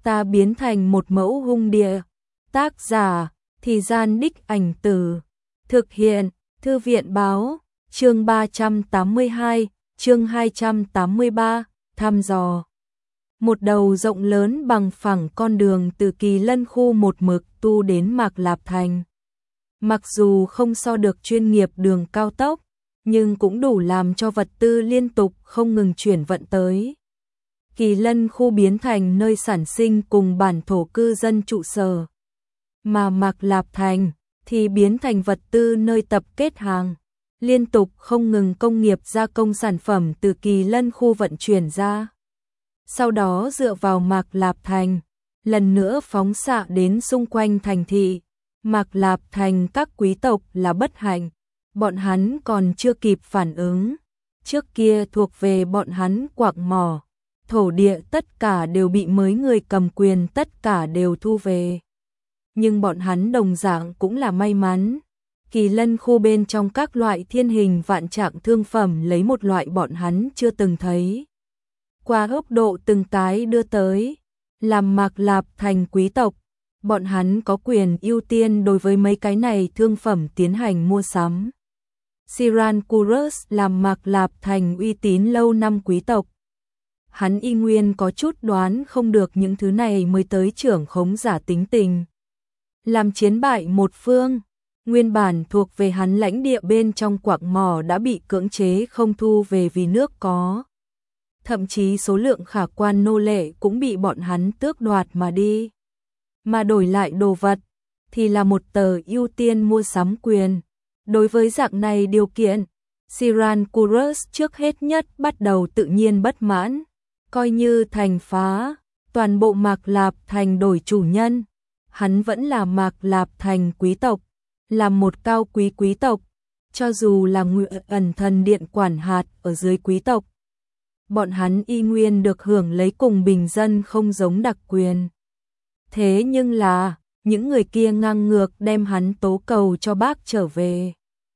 ta biến thành một mẫu hung địa. Tác giả, Thì Gian Đích Ảnh Tử. Thực hiện, Thư viện Báo. Chương 382, chương 283, thăm dò. Một đầu rộng lớn bằng phẳng con đường từ Kỳ Lân khu một mực tu đến Mạc Lạp Thành. Mặc dù không so được chuyên nghiệp đường cao tốc, nhưng cũng đủ làm cho vật tư liên tục không ngừng chuyển vận tới. Kỳ Lân khu biến thành nơi sản sinh cùng bản thổ cư dân trụ sở, mà Mạc Lạp Thành thì biến thành vật tư nơi tập kết hàng. Liên tục không ngừng công nghiệp gia công sản phẩm từ Kỳ Lân khu vận chuyển ra. Sau đó dựa vào Mạc Lạp Thành, lần nữa phóng xạ đến xung quanh thành thị. Mạc Lạp Thành các quý tộc là bất hạnh, bọn hắn còn chưa kịp phản ứng. Trước kia thuộc về bọn hắn quạng mỏ, thổ địa tất cả đều bị mới người cầm quyền tất cả đều thu về. Nhưng bọn hắn đồng dạng cũng là may mắn. Kỳ Lân khu bên trong các loại thiên hình vạn trạng thương phẩm lấy một loại bọn hắn chưa từng thấy. Qua góc độ từng cái đưa tới, làm Mạc Lạp Thành quý tộc, bọn hắn có quyền ưu tiên đối với mấy cái này thương phẩm tiến hành mua sắm. Sirankurus làm Mạc Lạp Thành uy tín lâu năm quý tộc. Hắn y nguyên có chút đoán không được những thứ này mới tới trưởng khống giả tính tình. Làm chiến bại một phương, nguyên bản thuộc về hắn lãnh địa bên trong quạng mỏ đã bị cưỡng chế không thu về vì nước có. Thậm chí số lượng khả quan nô lệ cũng bị bọn hắn tước đoạt mà đi. Mà đổi lại đồ vật thì là một tờ ưu tiên mua sắm quyền. Đối với dạng này điều kiện, Sirankurus trước hết nhất bắt đầu tự nhiên bất mãn. Coi như thành phá, toàn bộ Mạc Lạp Thành đổi chủ nhân. Hắn vẫn là Mạc Lạp Thành quý tộc, là một cao quý quý tộc, cho dù là Ngụy Ẩn Thần Điện quản hạt ở dưới quý tộc. Bọn hắn y nguyên được hưởng lấy cùng bình dân không giống đặc quyền. Thế nhưng là, những người kia ngang ngược đem hắn tố cầu cho bác trở về.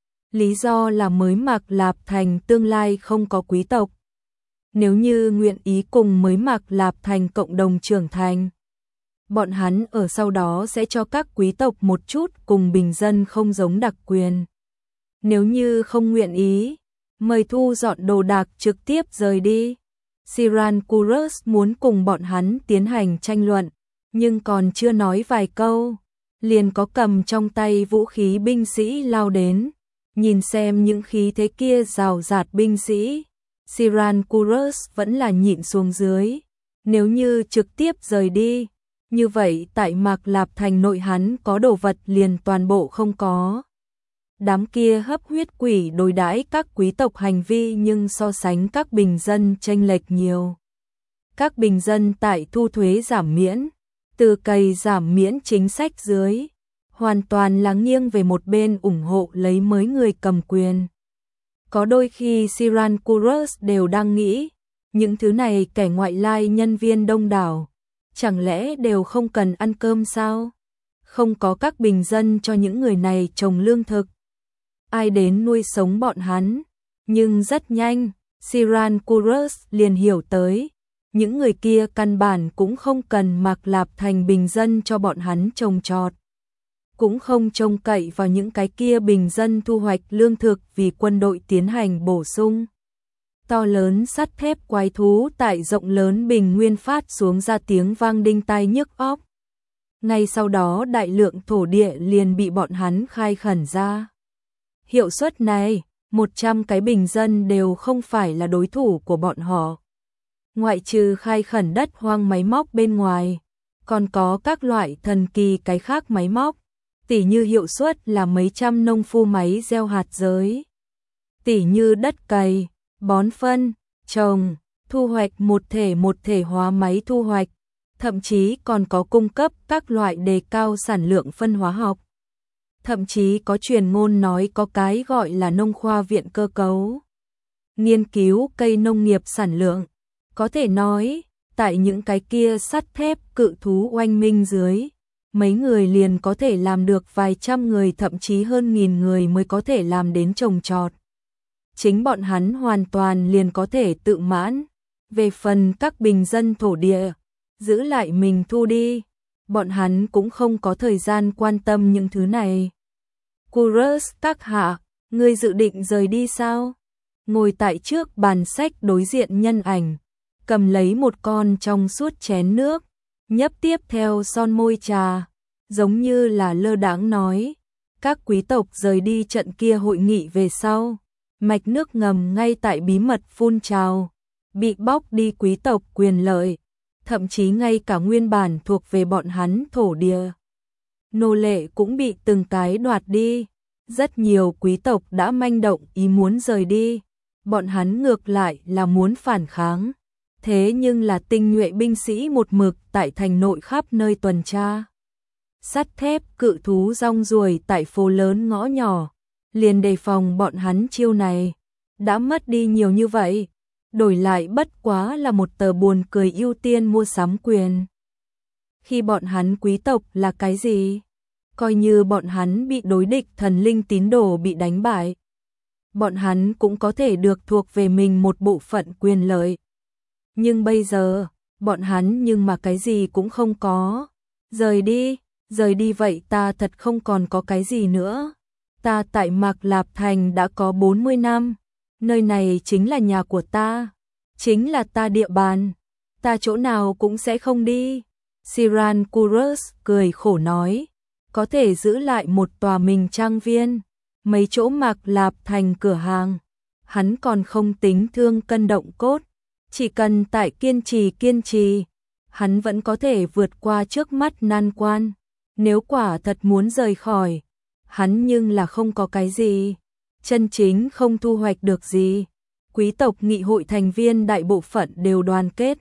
Lý do là mới Mạc Lạp Thành tương lai không có quý tộc. Nếu như nguyện ý cùng mới Mạc Lạp Thành cộng đồng trưởng thành, bọn hắn ở sau đó sẽ cho các quý tộc một chút cùng bình dân không giống đặc quyền. Nếu như không nguyện ý, mời thu dọn đồ đạc trực tiếp rời đi. Sirankurus muốn cùng bọn hắn tiến hành tranh luận, nhưng còn chưa nói vài câu, liền có cầm trong tay vũ khí binh sĩ lao đến. Nhìn xem những khí thế kia rào rạt binh sĩ, Sirankurus vẫn là nhịn xuống dưới. Nếu như trực tiếp rời đi, như vậy tại Mạc Lạp Thành nội hắn có đồ vật liền toàn bộ không có. Đám kia hấp huyết quỷ đối đãi các quý tộc hành vi nhưng so sánh các bình dân chênh lệch nhiều. Các bình dân tại thu thuế giảm miễn, từ cày giảm miễn chính sách dưới, hoàn toàn là nghiêng về một bên ủng hộ lấy mới người cầm quyền. Có đôi khi Sirankurus đều đang nghĩ, những thứ này kẻ ngoại lai nhân viên đông đảo, chẳng lẽ đều không cần ăn cơm sao? Không có các bình dân cho những người này trồng lương thực. Ai đến nuôi sống bọn hắn? Nhưng rất nhanh, Sirankurus liền hiểu tới, những người kia căn bản cũng không cần Mạc Lạp Thành bình dân cho bọn hắn trồng trọt. Cũng không trông cậy vào những cái kia bình dân thu hoạch lương thực vì quân đội tiến hành bổ sung. To lớn sắt thép quái thú tại rộng lớn bình nguyên phát xuống ra tiếng vang đinh tai nhức óc. Ngay sau đó đại lượng thổ địa liền bị bọn hắn khai khẩn ra. Hiệu suất này, 100 cái bình dân đều không phải là đối thủ của bọn họ. Ngoại trừ khai khẩn đất hoang máy móc bên ngoài, còn có các loại thần kỳ cái khác máy móc, tỉ như hiệu suất là mấy trăm nông phu máy gieo hạt giới, tỉ như đất cày, bón phân, trồng, thu hoạch một thể hóa máy thu hoạch, thậm chí còn có cung cấp các loại đề cao sản lượng phân hóa học. Thậm chí có truyền ngôn nói có cái gọi là nông khoa viện cơ cấu, nghiên cứu cây nông nghiệp sản lượng. Có thể nói, tại những cái kia sắt thép cự thú oanh minh dưới, mấy người liền có thể làm được vài trăm người thậm chí hơn nghìn người mới có thể làm đến trồng trọt. Chính bọn hắn hoàn toàn liền có thể tự mãn. Về phần các bình dân thổ địa, giữ lại mình thu đi. Bọn hắn cũng không có thời gian quan tâm những thứ này. Kurus các hạ, ngươi dự định rời đi sao? Ngồi tại trước bàn sách đối diện nhân ảnh, cầm lấy một con trong suốt chén nước, nhấp tiếp theo son môi trà, giống như là lơ đãng nói. Các quý tộc rời đi trận kia hội nghị về sau, mạch nước ngầm ngay tại bí mật phun trào, bị bóc đi quý tộc quyền lợi, thậm chí ngay cả nguyên bản thuộc về bọn hắn thổ địa. Nô lệ cũng bị từng cái đoạt đi, rất nhiều quý tộc đã manh động ý muốn rời đi, bọn hắn ngược lại là muốn phản kháng. Thế nhưng là tinh nhuệ binh sĩ một mực tại thành nội khắp nơi tuần tra. Sắt thép cự thú rong ruổi tại phố lớn ngõ nhỏ, liền đề phòng bọn hắn chiêu này. Đã mất đi nhiều như vậy, đổi lại bất quá là một tờ buồn cười ưu tiên mua sắm quyền. Khi bọn hắn quý tộc là cái gì? Coi như bọn hắn bị đối địch thần linh tín đồ bị đánh bại, bọn hắn cũng có thể được thuộc về mình một bộ phận quyền lợi. Nhưng bây giờ, bọn hắn nhưng mà cái gì cũng không có. Rời đi vậy ta thật không còn có cái gì nữa. Ta tại Mạc Lạp Thành đã có 40 năm, nơi này chính là nhà của ta, chính là ta địa bàn, ta chỗ nào cũng sẽ không đi. Siran Kurus cười khổ nói, có thể giữ lại một tòa mình trang viên, mấy chỗ Mạc Lạp Thành cửa hàng, hắn còn không tính thương cân động cốt. Chỉ cần tại kiên trì, hắn vẫn có thể vượt qua trước mắt nan quan. Nếu quả thật muốn rời khỏi, hắn nhưng là không có cái gì, chân chính không thu hoạch được gì. Quý tộc nghị hội thành viên đại bộ phận đều đoàn kết,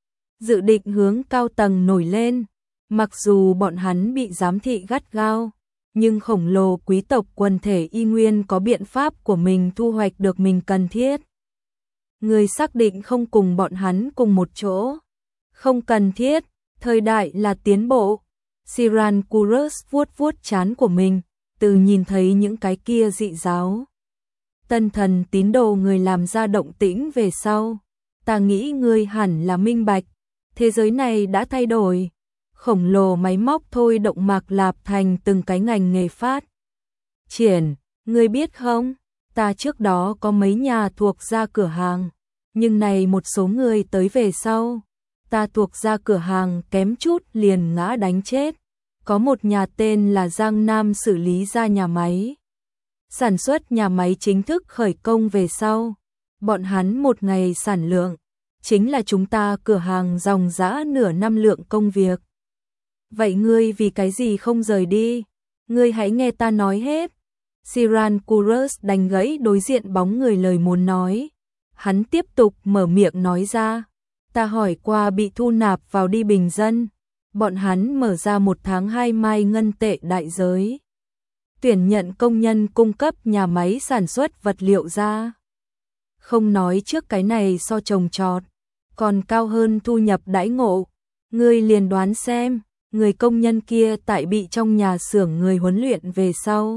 dự định hướng cao tầng nổi lên. Mặc dù bọn hắn bị giám thị gắt gao, nhưng khổng lồ quý tộc quần thể y nguyên có biện pháp của mình thu hoạch được mình cần thiết. Người xác định không cùng bọn hắn cùng một chỗ. Không cần thiết, thời đại là tiến bộ. Siran Kurus vuốt vuốt trán của mình, từ nhìn thấy những cái kia dị giáo tân thần tín đồ người làm ra động tĩnh về sau. Ta nghĩ ngươi hẳn là minh bạch, thế giới này đã thay đổi. Khổng lồ máy móc thôi động Mạc Lạp Thành từng cái ngành nghề phát triển. Ngươi biết không, ta trước đó có mấy nhà thuộc ra cửa hàng, nhưng này một số người tới về sau, ta thuộc ra cửa hàng kém chút liền ngã đánh chết. Có một nhà tên là Giang Nam xử lý ra nhà máy. Sản xuất nhà máy chính thức khởi công về sau, bọn hắn một ngày sản lượng chính là chúng ta cửa hàng dòng dã nửa năm lượng công việc. Vậy ngươi vì cái gì không rời đi? Ngươi hãy nghe ta nói hết. Siran Kurus đánh gãy đối diện bóng người lời muốn nói. Hắn tiếp tục mở miệng nói ra, ta hỏi qua bị thu nạp vào đi bình dân, bọn hắn mở ra 1 tháng 2 mai ngân tệ đại giới, tuyển nhận công nhân cung cấp nhà máy sản xuất vật liệu ra. Không nói trước cái này so trồng trọt, còn cao hơn thu nhập đãi ngộ. Ngươi liền đoán xem, người công nhân kia tại bị trong nhà xưởng người huấn luyện về sau,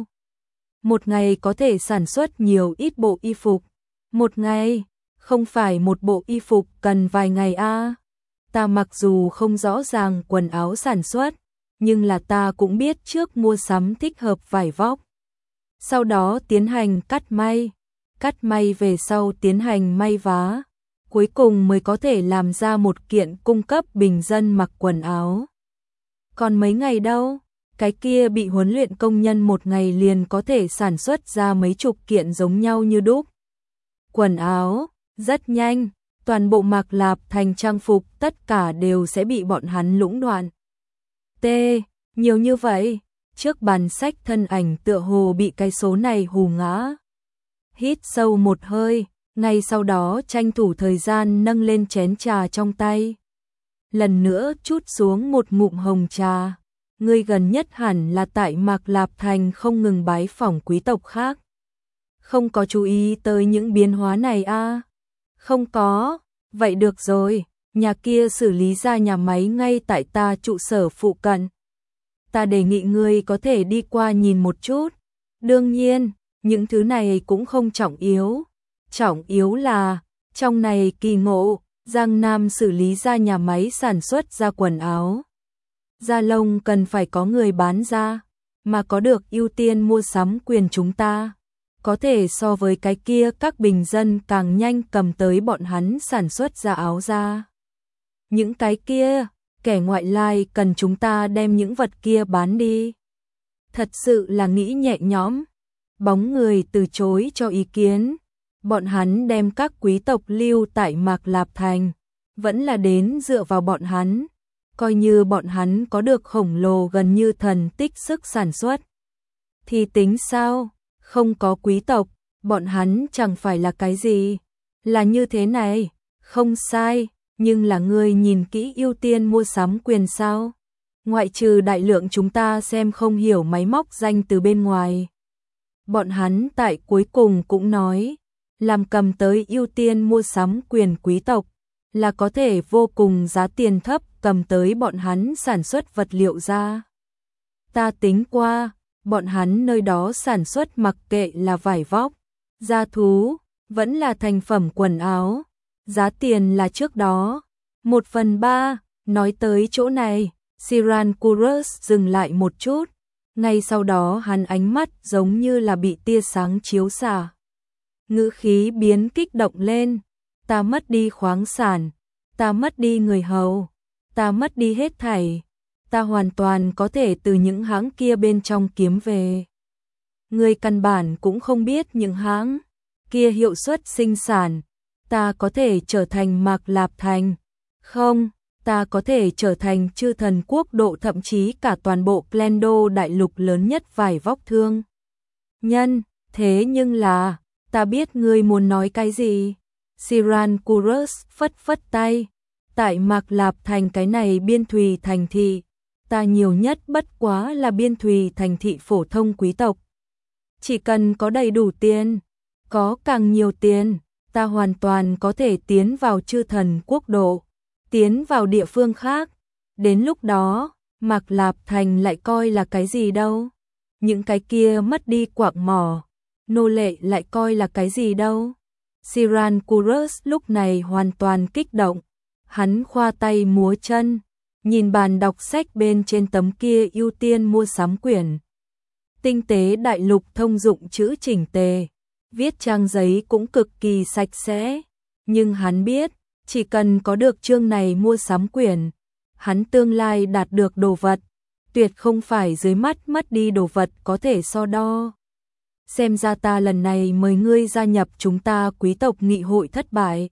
một ngày có thể sản xuất nhiều ít bộ y phục. Một ngày, không phải một bộ y phục cần vài ngày a. Ta mặc dù không rõ ràng quần áo sản xuất, nhưng là ta cũng biết trước mua sắm thích hợp vải vóc, sau đó tiến hành cắt may về sau tiến hành may vá, cuối cùng mới có thể làm ra một kiện cung cấp bình dân mặc quần áo. Còn mấy ngày đâu, cái kia bị huấn luyện công nhân một ngày liền có thể sản xuất ra mấy chục kiện giống nhau như đúc quần áo. Rất nhanh, toàn bộ Mạc Lạp Thành trang phục tất cả đều sẽ bị bọn hắn lũng đoạn. Nhiều như vậy, trước bàn sách thân ảnh tựa hồ bị cái số này hù ngã. Hít sâu một hơi, ngay sau đó tranh thủ thời gian nâng lên chén trà trong tay. Lần nữa chút xuống một ngụm hồng trà. Ngươi gần nhất hẳn là tại Mạc Lạp Thành không ngừng bái phỏng quý tộc khác. Không có chú ý tới những biến hóa này a? Không có, vậy được rồi, nhà kia xử lý ra nhà máy ngay tại ta trụ sở phụ cận. Ta đề nghị ngươi có thể đi qua nhìn một chút. Đương nhiên, những thứ này cũng không trọng yếu. Trọng yếu là, trong này kỳ ngộ, Giang Nam xử lý ra nhà máy sản xuất ra quần áo. Da lông cần phải có người bán ra, mà có được ưu tiên mua sắm quyền chúng ta. Có thể so với cái kia các bình dân càng nhanh cầm tới bọn hắn sản xuất ra áo da. Những cái kia, kẻ ngoại lai cần chúng ta đem những vật kia bán đi. Thật sự là nghĩ nhẹ nhõm. Bóng người từ chối cho ý kiến. Bọn hắn đem các quý tộc lưu tại Mạc Lạp Thành, vẫn là đến dựa vào bọn hắn. Coi như bọn hắn có được khổng lồ gần như thần tích sức sản xuất. Thì tính sao? Không có quý tộc, bọn hắn chẳng phải là cái gì. Là như thế này, không sai, nhưng là ngươi nhìn kỹ ưu tiên mua sắm quyền sao? Ngoại trừ đại lượng chúng ta xem không hiểu máy móc danh từ bên ngoài. Bọn hắn tại cuối cùng cũng nói, làm cầm tới ưu tiên mua sắm quyền quý tộc, là có thể vô cùng giá tiền thấp cầm tới bọn hắn sản xuất vật liệu ra. Ta tính qua, bọn hắn nơi đó sản xuất mặc kệ là vải vóc, da thú, vẫn là thành phẩm quần áo. Giá tiền là trước đó 1/3, nói tới chỗ này, Sirankurus dừng lại một chút, ngay sau đó hắn ánh mắt giống như là bị tia sáng chiếu xạ. Ngữ khí biến kích động lên, ta mất đi khoáng sản, ta mất đi người hầu, ta mất đi hết thảy, ta hoàn toàn có thể từ những hãng kia bên trong kiếm về. Người căn bản cũng không biết những hãng kia hiệu suất sinh sản, ta có thể trở thành Mạc Lạp Thành, không, ta có thể trở thành chư thần quốc độ, thậm chí cả toàn bộ Glendo đại lục lớn nhất vải vóc thương nhân. Thế nhưng là, ta biết ngươi muốn nói cái gì. Sirankurus phất phất tay, tại Mạc Lạp Thành cái này biên thùy thành thị, ta nhiều nhất bất quá là biên thùy thành thị phổ thông quý tộc. Chỉ cần có đầy đủ tiền, có càng nhiều tiền, ta hoàn toàn có thể tiến vào chư thần quốc độ, tiến vào địa phương khác. Đến lúc đó, Mạc Lạp Thành lại coi là cái gì đâu? Những cái kia mất đi quạng mỏ, nô lệ lại coi là cái gì đâu? Sirankurus lúc này hoàn toàn kích động, hắn khoa tay múa chân, nhìn bàn đọc sách bên trên tấm kia ưu tiên mua sắm quyển. Tinh tế đại lục thông dụng chữ chỉnh tề, viết trang giấy cũng cực kỳ sạch sẽ, nhưng hắn biết, chỉ cần có được chương này mua sắm quyển, hắn tương lai đạt được đồ vật, tuyệt không phải dưới mắt mất đi đồ vật có thể so đo. Xem ra ta lần này mời ngươi gia nhập chúng ta quý tộc nghị hội thất bại.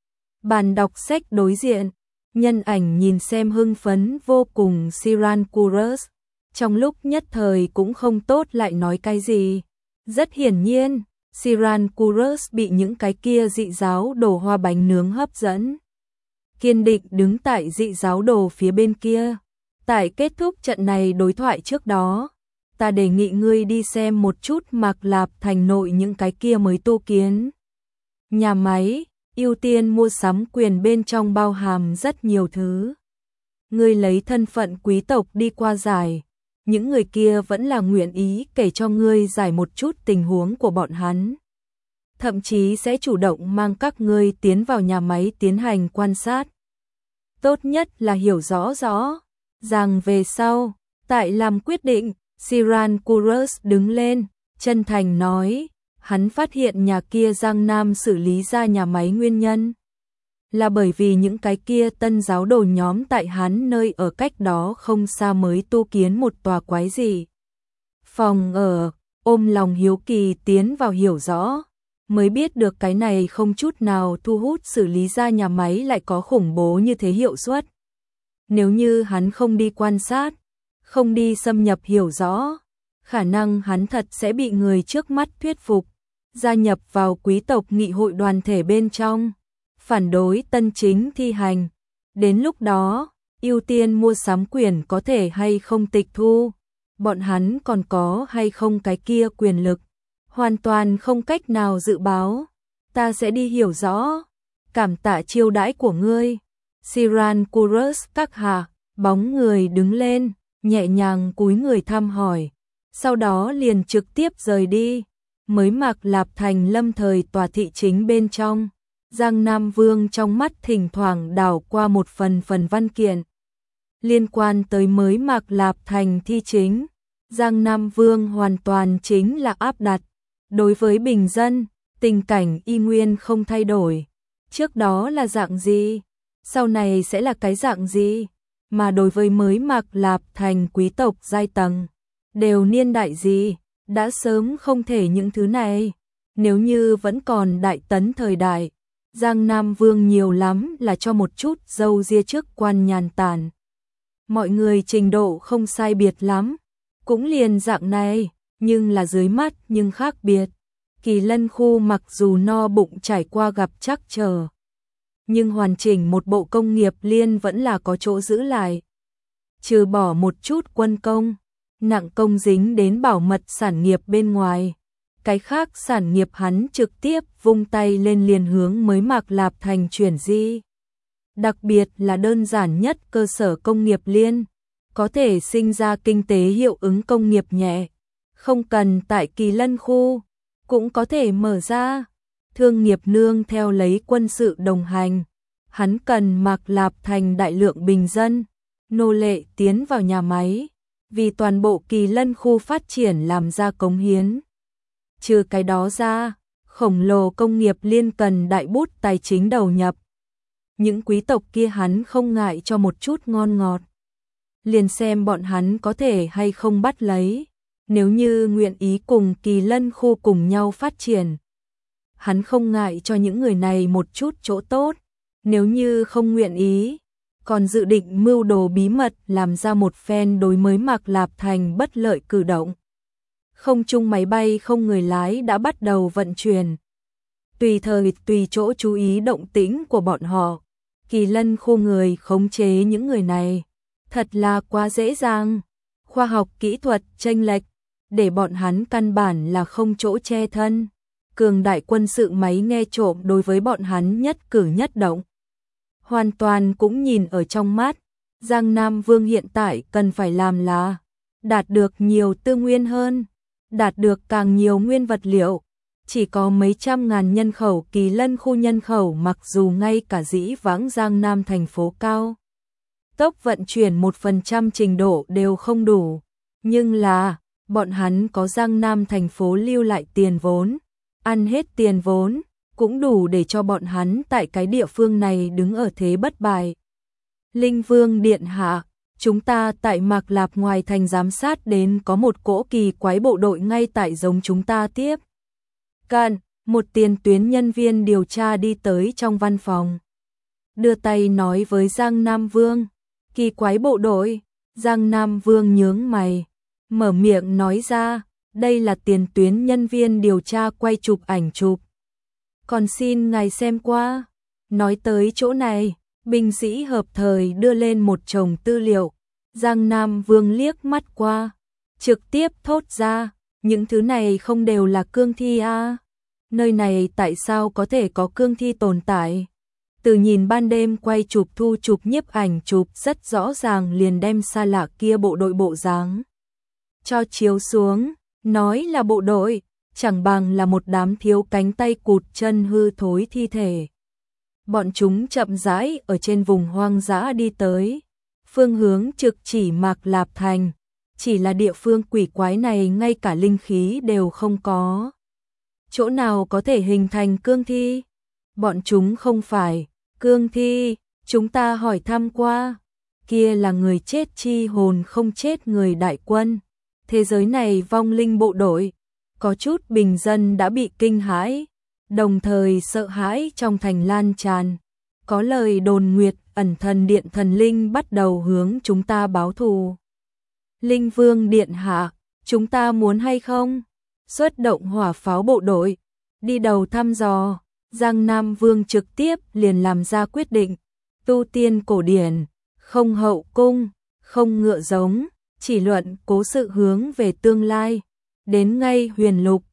Bàn đọc sách đối diện, nhân ảnh nhìn xem hưng phấn vô cùng Sirankurus, trong lúc nhất thời cũng không tốt lại nói cái gì. Rất hiển nhiên, Sirankurus bị những cái kia dị giáo đồ hoa bánh nướng hấp dẫn. Kiên định đứng tại dị giáo đồ phía bên kia. Tại kết thúc trận này đối thoại trước đó, ta đề nghị ngươi đi xem một chút Mạc Lạp Thành nội những cái kia mới tu kiến nhà máy, ưu tiên mua sắm quyền bên trong bao hàm rất nhiều thứ. Ngươi lấy thân phận quý tộc đi qua giải, những người kia vẫn là nguyện ý kể cho ngươi giải một chút tình huống của bọn hắn. Thậm chí sẽ chủ động mang các ngươi tiến vào nhà máy tiến hành quan sát. Tốt nhất là hiểu rõ rằng về sau, tại làm quyết định. Sirankurus đứng lên, chân thành nói, hắn phát hiện nhà kia Giang Nam xử lý ra nhà máy nguyên nhân là bởi vì những cái kia tân giáo đồ nhóm tại hắn nơi ở cách đó không xa mới tu kiến một tòa quái gì phòng ở, ôm lòng hiếu kỳ tiến vào hiểu rõ, mới biết được cái này không chút nào thu hút xử lý ra nhà máy lại có khủng bố như thế hiệu suất. Nếu như hắn không đi quan sát, không đi xâm nhập hiểu rõ, khả năng hắn thật sẽ bị người trước mắt thuyết phục, gia nhập vào quý tộc nghị hội đoàn thể bên trong, phản đối tân chính thi hành. Đến lúc đó, ưu tiên mua sắm quyền có thể hay không tịch thu, bọn hắn còn có hay không cái kia quyền lực, hoàn toàn không cách nào dự báo. Ta sẽ đi hiểu rõ, cảm tạ chiêu đãi của ngươi. Sirankurus các hạ, bóng người đứng lên, nhẹ nhàng cúi người thăm hỏi, sau đó liền trực tiếp rời đi. Mới Mạc Lạp Thành lâm thời tòa thị chính bên trong, Giang Nam Vương trong mắt thỉnh thoảng đảo qua một phần văn kiện liên quan tới mới Mạc Lạp Thành thi chính. Giang Nam Vương hoàn toàn chính là áp đặt. Đối với bình dân, tình cảnh y nguyên không thay đổi. Trước đó là dạng gì, sau này sẽ là cái dạng gì, mà đối với mới Mạc Lạp Thành quý tộc giai tầng, đều niên đại gì, đã sớm không thể những thứ này. Nếu như vẫn còn Đại Tấn thời đại, Giang Nam Vương nhiều lắm là cho một chút dâu ria trước quan nhàn tản. Mọi người trình độ không sai biệt lắm, cũng liền dạng này, nhưng là dưới mắt nhưng khác biệt. Kỳ Lân khu mặc dù no bụng trải qua gặp trắc trở, nhưng hoàn chỉnh một bộ công nghiệp liên vẫn là có chỗ giữ lại. Trừ bỏ một chút quân công, nặng công dính đến bảo mật sản nghiệp bên ngoài, cái khác sản nghiệp hắn trực tiếp vung tay lên liền hướng mới Mạc Lạp Thành chuyển di. Đặc biệt là đơn giản nhất cơ sở công nghiệp liên, có thể sinh ra kinh tế hiệu ứng công nghiệp nhẹ, không cần tại Kỳ Lân khu, cũng có thể mở ra. Thương nghiệp nương theo lấy quân sự đồng hành, hắn cần Mạc Lạp Thành đại lượng bình dân, nô lệ tiến vào nhà máy, vì toàn bộ Kỳ Lân khu phát triển làm ra cống hiến. Trừ cái đó ra, khổng lồ công nghiệp liên cần đại bút tài chính đầu nhập. Những quý tộc kia hắn không ngại cho một chút ngon ngọt. Liền xem bọn hắn có thể hay không bắt lấy, nếu như nguyện ý cùng Kỳ Lân khu cùng nhau phát triển. Hắn không ngại cho những người này một chút chỗ tốt, nếu như không nguyện ý, còn dự định mưu đồ bí mật làm ra một phen đối mới Mạc Lạp Thành bất lợi cử động. Không trung máy bay không người lái đã bắt đầu vận chuyển. Tùy thời tùy chỗ chú ý động tĩnh của bọn họ. Kỳ Lân khu người khống chế những người này, thật là quá dễ dàng. Khoa học kỹ thuật chênh lệch, để bọn hắn căn bản là không chỗ che thân. Cường đại quân sự máy nghe trộm đối với bọn hắn nhất cử nhất động. Hoàn toàn cũng nhìn ở trong mắt. Giang Nam Vương hiện tại cần phải làm là đạt được nhiều tư nguyên hơn, đạt được càng nhiều nguyên vật liệu. Chỉ có mấy trăm ngàn nhân khẩu Kỳ Lân khu nhân khẩu, mặc dù ngay cả dĩ vãng Giang Nam thành phố cao tốc vận chuyển 1% trình độ đều không đủ, nhưng là bọn hắn có Giang Nam thành phố lưu lại tiền vốn, ăn hết tiền vốn, cũng đủ để cho bọn hắn tại cái địa phương này đứng ở thế bất bại. Linh Vương điện hạ, chúng ta tại Mạc Lạp ngoài thành giám sát đến có một cỗ kỳ quái bộ đội ngay tại giống chúng ta tiếp cận. Một tiền tuyến nhân viên điều tra đi tới trong văn phòng, đưa tay nói với Giang Nam Vương. Kỳ quái bộ đội? Giang Nam Vương nhướng mày, mở miệng nói ra, đây là tiền tuyến nhân viên điều tra quay chụp ảnh chụp. Còn xin ngài xem qua. Nói tới chỗ này, binh sĩ hợp thời đưa lên một chồng tư liệu. Giang Nam Vương liếc mắt qua, trực tiếp thốt ra, những thứ này không đều là cương thi à? Nơi này tại sao có thể có cương thi tồn tại? Từ nhìn ban đêm quay chụp thu chụp nhiếp ảnh chụp rất rõ ràng, liền đem xa lạ kia bộ đội bộ dáng cho chiếu xuống, nói là bộ đội, chẳng bằng là một đám thiếu cánh tay cụt chân hư thối thi thể. Bọn chúng chậm rãi ở trên vùng hoang dã đi tới, phương hướng trực chỉ Mạc Lạp Thành, chỉ là địa phương quỷ quái này ngay cả linh khí đều không có. Chỗ nào có thể hình thành cương thi? Bọn chúng không phải cương thi, chúng ta hỏi thăm qua, kia là người chết chi hồn không chết người đại quân. Thế giới này vong linh bộ đội, có chút bình dân đã bị kinh hãi, đồng thời sợ hãi trong thành lan tràn. Có lời đồn Nguyệt Ẩn Thần Điện thần linh bắt đầu hướng chúng ta báo thù. Linh Vương điện hạ, chúng ta muốn hay không xuất động hỏa pháo bộ đội đi đầu thăm dò? Giang Nam Vương trực tiếp liền làm ra quyết định. Tu tiên cổ điển, không hậu cung, không ngựa giống, chỉ luận cố sự hướng về tương lai. Đến ngay Huyền Lục,